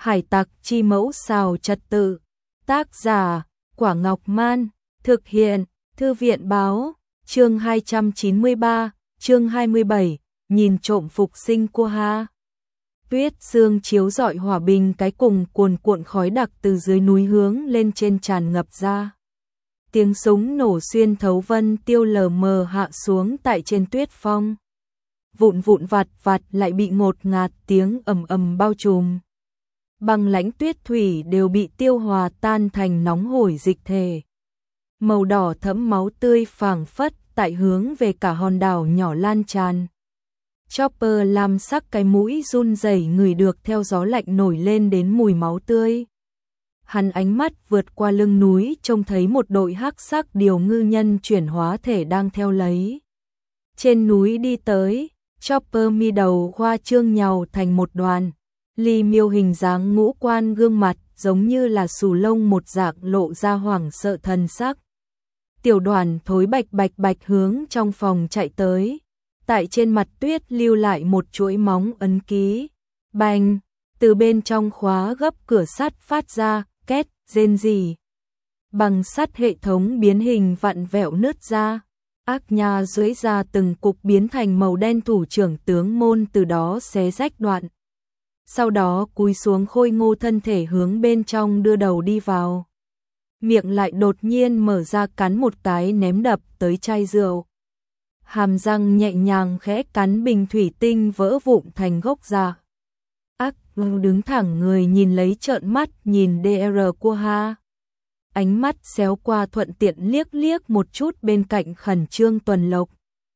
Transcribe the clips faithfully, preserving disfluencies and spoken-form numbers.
Hải tặc chi mẫu xào trật tự. Tác giả, Quả Ngọc Man. Thực hiện, Thư viện báo. Chương hai trăm chín mươi ba, chương hai mươi bảy, nhìn trộm phục sinh Quha. Tuyết sương chiếu rọi hỏa bình cái cùng cuồn cuộn khói đặc từ dưới núi hướng lên trên tràn ngập ra. Tiếng súng nổ xuyên thấu vân tiêu lờ mờ hạ xuống tại trên tuyết phong. Vụn vụn vặt vặt lại bị ngột ngạt tiếng ầm ầm bao trùm. Băng lãnh tuyết thủy đều bị tiêu hòa tan thành nóng hổi dịch thể. Màu đỏ thẫm máu tươi phảng phất tại hướng về cả hòn đảo nhỏ lan tràn. Chopper lam sắc cái mũi run rẩy ngửi được theo gió lạnh nổi lên đến mùi máu tươi. Hắn ánh mắt vượt qua lưng núi trông thấy một đội hắc sắc điều ngư nhân chuyển hóa thể đang theo lấy. Trên núi đi tới, Chopper mi đầu hoa trương nhàu thành một đoàn. Ly miêu hình dáng ngũ quan gương mặt giống như là xù lông một dạng lộ ra hoảng sợ thần sắc. Tiểu đoàn thối bạch bạch bạch hướng trong phòng chạy tới. Tại trên mặt tuyết lưu lại một chuỗi móng ấn ký. Bành, từ bên trong khóa gấp cửa sắt phát ra, két, rên rỉ. Bằng sắt hệ thống biến hình vặn vẹo nứt ra. Ác nha dưới ra từng cục biến thành màu đen, thủ trưởng tướng môn từ đó xé rách đoạn. Sau đó cúi xuống khôi ngô thân thể hướng bên trong đưa đầu đi vào. Miệng lại đột nhiên mở ra cắn một cái ném đập tới chai rượu. Hàm răng nhẹ nhàng khẽ cắn bình thủy tinh vỡ vụn thành gốc ra. Ác đứng thẳng người nhìn lấy trợn mắt nhìn đê rờ Quha. Ánh mắt xéo qua thuận tiện liếc liếc một chút bên cạnh khẩn trương Tuần Lộc.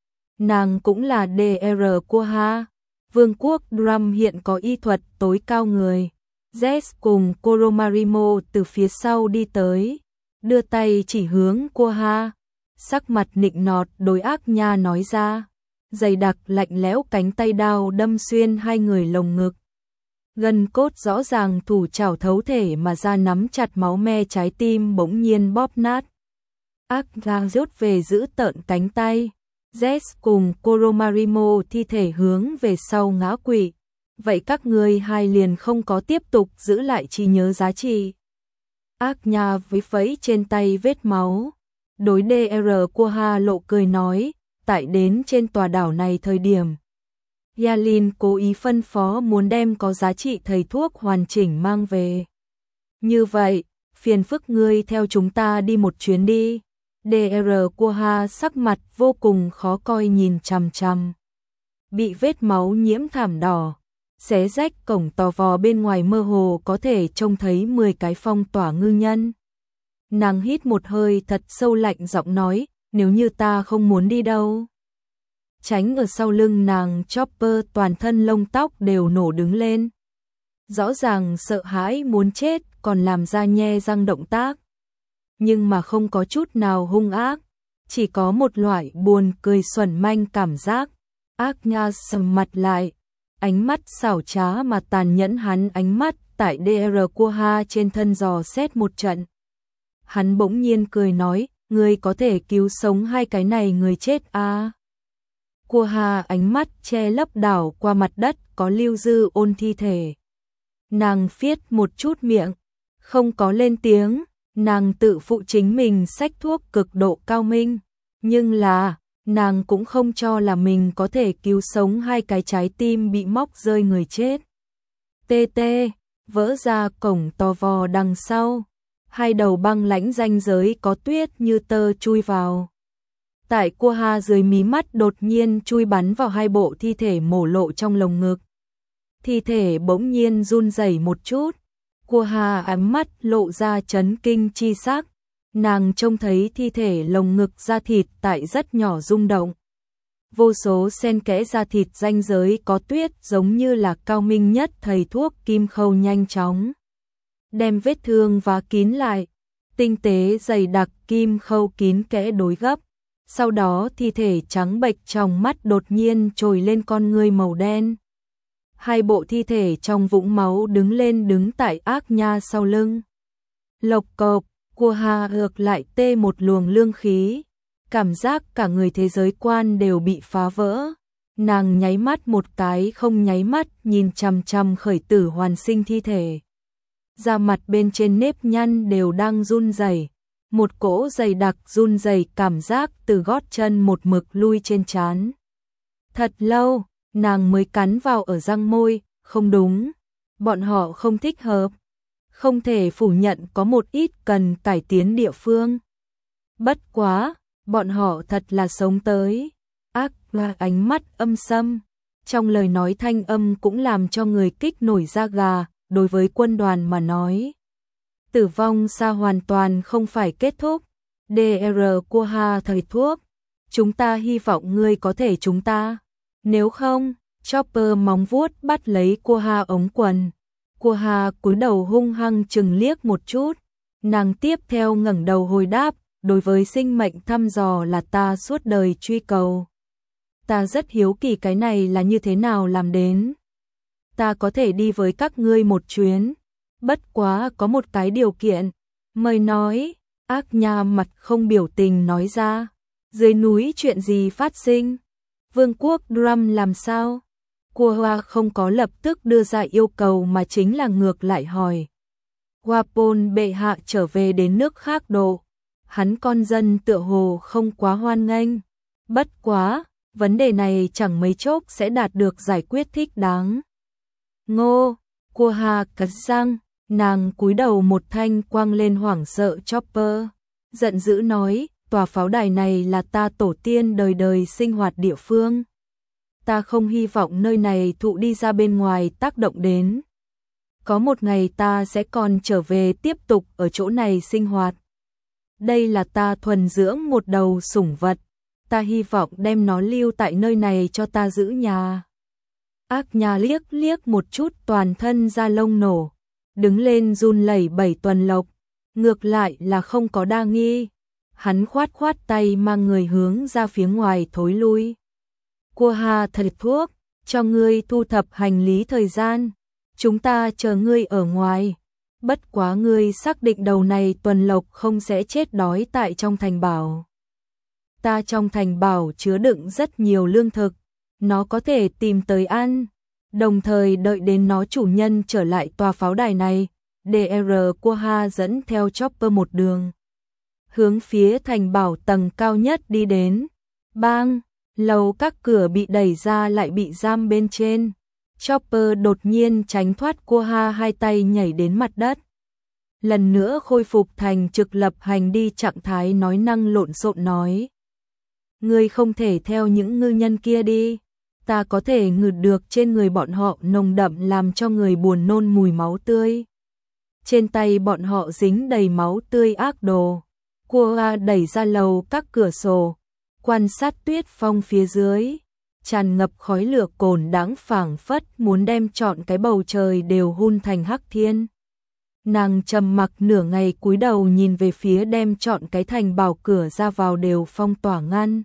Nàng cũng là đê rờ Quha. Vương quốc Drum hiện có y thuật tối cao người. Zest cùng Coromarimo từ phía sau đi tới, đưa tay chỉ hướng Quha, sắc mặt nịnh nọt đối ác nha nói ra. Dày đặc lạnh lẽo cánh tay đao đâm xuyên hai người lồng ngực. Gân cốt rõ ràng thủ chảo thấu thể mà ra nắm chặt máu me trái tim bỗng nhiên bóp nát. Ác nha rút về giữ tợn cánh tay. Zest cùng Coromarimo thi thể hướng về sau ngã quỵ. Vậy các ngươi hai liền không có tiếp tục giữ lại trí nhớ giá trị. Ác nha với vẫy trên tay vết máu. Đối đê rờ Quha lộ cười nói, tại đến trên tòa đảo này thời điểm. Yalin cố ý phân phó muốn đem có giá trị thầy thuốc hoàn chỉnh mang về. Như vậy, phiền phức ngươi theo chúng ta đi một chuyến đi. đê rờ Quha sắc mặt vô cùng khó coi nhìn chằm chằm. Bị vết máu nhiễm thảm đỏ. Xé rách cổng tò vò bên ngoài mơ hồ có thể trông thấy mười cái phong tỏa ngư nhân. Nàng hít một hơi thật sâu lạnh giọng nói, nếu như ta không muốn đi đâu. Tránh ở sau lưng nàng Chopper toàn thân lông tóc đều nổ đứng lên. Rõ ràng sợ hãi muốn chết còn làm ra nhe răng động tác. Nhưng mà không có chút nào hung ác, chỉ có một loại buồn cười xuẩn manh cảm giác. Ác nha sầm mặt lại. Ánh mắt xảo trá mà tàn nhẫn hắn ánh mắt tại đê rờ Quha trên thân dò xét một trận. Hắn bỗng nhiên cười nói, ngươi có thể cứu sống hai cái này người chết à. Quha ánh mắt che lấp đảo qua mặt đất có lưu dư ôn thi thể. Nàng phiết một chút miệng, không có lên tiếng, nàng tự phụ chính mình xách thuốc cực độ cao minh. Nhưng là... nàng cũng không cho là mình có thể cứu sống hai cái trái tim bị móc rơi người chết. Tê tê, vỡ ra cổng to vò đằng sau. Hai đầu băng lãnh ranh giới có tuyết như tơ chui vào. Tại Quha dưới mí mắt đột nhiên chui bắn vào hai bộ thi thể mổ lộ trong lồng ngực. Thi thể bỗng nhiên run rẩy một chút. Quha ánh mắt lộ ra chấn kinh chi sắc. Nàng trông thấy thi thể lồng ngực da thịt tại rất nhỏ rung động. Vô số xen kẽ da thịt ranh giới có tuyết giống như là cao minh nhất thầy thuốc kim khâu nhanh chóng. Đem vết thương vá kín lại, tinh tế dày đặc kim khâu kín kẽ đối gấp. Sau đó thi thể trắng bệch trong mắt đột nhiên trồi lên con ngươi màu đen. Hai bộ thi thể trong vũng máu đứng lên đứng tại ác nha sau lưng. Lộc cộp. Quha ngược lại tê một luồng lương khí, cảm giác cả người thế giới quan đều bị phá vỡ. Nàng nháy mắt một cái không nháy mắt nhìn chằm chằm khởi tử hoàn sinh thi thể. da mặt bên trên nếp nhăn đều đang run rẩy, một cỗ dày đặc run rẩy cảm giác từ gót chân một mực lui trên trán. Thật lâu, nàng mới cắn vào ở răng môi, không đúng, bọn họ không thích hợp. Không thể phủ nhận có một ít cần cải tiến địa phương. Bất quá, bọn họ thật là sống tới. Ác là ánh mắt âm sâm. Trong lời nói thanh âm cũng làm cho người kích nổi da gà, đối với quân đoàn mà nói. Tử vong xa hoàn toàn không phải kết thúc. đê rờ Quha thầy thuốc. Chúng ta hy vọng ngươi có thể chúng ta. Nếu không, Chopper móng vuốt bắt lấy Quha ống quần. Quha cúi đầu hung hăng chừng liếc một chút. Nàng tiếp theo ngẩng đầu hồi đáp, đối với sinh mệnh thăm dò là ta suốt đời truy cầu. Ta rất hiếu kỳ cái này là như thế nào làm đến. Ta có thể đi với các ngươi một chuyến. Bất quá có một cái điều kiện. Mời nói, Ác Nha mặt không biểu tình nói ra. Dưới núi chuyện gì phát sinh? Vương quốc Drum làm sao? Quha không có lập tức đưa ra yêu cầu mà chính là ngược lại hỏi. Wapol bệ hạ trở về đến nước khác độ. Hắn con dân tựa hồ không quá hoan nghênh. Bất quá, vấn đề này chẳng mấy chốc sẽ đạt được giải quyết thích đáng. Ngô, Quha cắn răng, nàng cúi đầu một thanh quang lên hoảng sợ Chopper. Giận dữ nói, tòa pháo đài này là ta tổ tiên đời đời sinh hoạt địa phương. Ta không hy vọng nơi này thụ đi ra bên ngoài tác động đến. Có một ngày ta sẽ còn trở về tiếp tục ở chỗ này sinh hoạt. Đây là ta thuần dưỡng một đầu sủng vật. Ta hy vọng đem nó lưu tại nơi này cho ta giữ nhà. Ác Nha liếc liếc một chút toàn thân da lông nổ. Đứng lên run lẩy bẩy tuần lộc. Ngược lại là không có đa nghi. Hắn khoát khoát tay mang người hướng ra phía ngoài thối lui. Quha thầy thuốc, cho ngươi thu thập hành lý thời gian. Chúng ta chờ ngươi ở ngoài. Bất quá ngươi xác định đầu này tuần lộc không sẽ chết đói tại trong thành bảo. Ta trong thành bảo chứa đựng rất nhiều lương thực. Nó có thể tìm tới ăn. Đồng thời đợi đến nó chủ nhân trở lại tòa pháo đài này. đê rờ Quha dẫn theo Chopper một đường. Hướng phía thành bảo tầng cao nhất đi đến. Bang! Lầu các cửa bị đẩy ra lại bị giam bên trên. Chopper đột nhiên tránh thoát Quha hai tay nhảy đến mặt đất. Lần nữa khôi phục thành trực lập hành đi trạng thái nói năng lộn xộn nói. Ngươi không thể theo những ngư nhân kia đi. Ta có thể ngửi được trên người bọn họ nồng đậm làm cho người buồn nôn mùi máu tươi. Trên tay bọn họ dính đầy máu tươi ác đồ. Quha đẩy ra lầu các cửa sổ. Quan sát tuyết phong phía dưới. Tràn ngập khói lửa cồn đáng phảng phất muốn đem trọn cái bầu trời đều hun thành hắc thiên. Nàng trầm mặc nửa ngày cúi đầu nhìn về phía đem trọn cái thành bảo cửa ra vào đều phong tỏa ngăn.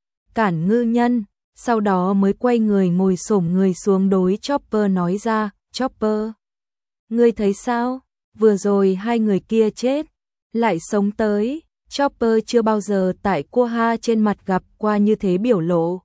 Cản ngư nhân, sau đó mới quay người ngồi xổm người xuống đối Chopper nói ra, Chopper. Ngươi thấy sao? Vừa rồi hai người kia chết, lại sống tới. Chopper chưa bao giờ tại Quha trên mặt gặp qua như thế biểu lộ.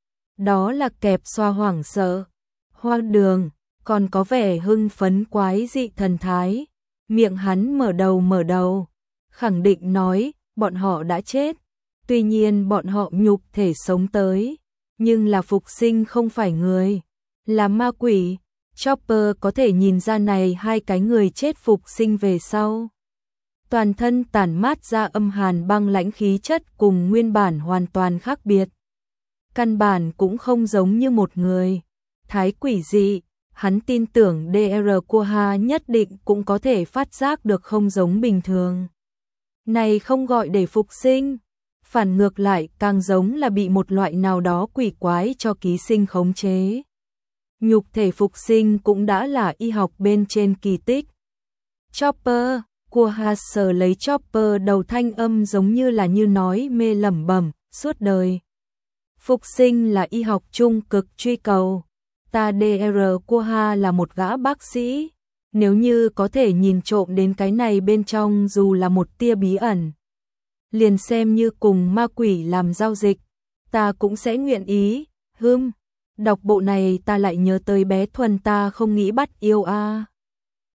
Đó là kẹp xoa hoảng sợ, hoang đường, còn có vẻ hưng phấn quái dị thần thái. Miệng hắn mở đầu mở đầu, khẳng định nói, bọn họ đã chết. Tuy nhiên bọn họ nhục thể sống tới, nhưng là phục sinh không phải người, là ma quỷ. Chopper có thể nhìn ra này hai cái người chết phục sinh về sau. Toàn thân tản mát ra âm hàn băng lãnh khí chất cùng nguyên bản hoàn toàn khác biệt. Căn bản cũng không giống như một người. Thái quỷ dị, hắn tin tưởng đê rờ Quha nhất định cũng có thể phát giác được không giống bình thường. Này không gọi để phục sinh, phản ngược lại càng giống là bị một loại nào đó quỷ quái cho ký sinh khống chế. Nhục thể phục sinh cũng đã là y học bên trên kỳ tích. Chopper, Quha sờ lấy Chopper đầu thanh âm giống như là như nói mê lẩm bẩm, suốt đời. Phục sinh là y học trung cực truy cầu. Ta đê rờ Quha là một gã bác sĩ. Nếu như có thể nhìn trộm đến cái này bên trong dù là một tia bí ẩn. Liền xem như cùng ma quỷ làm giao dịch. Ta cũng sẽ nguyện ý. Hưm, đọc bộ này ta lại nhớ tới bé Thuần ta không nghĩ bắt yêu a.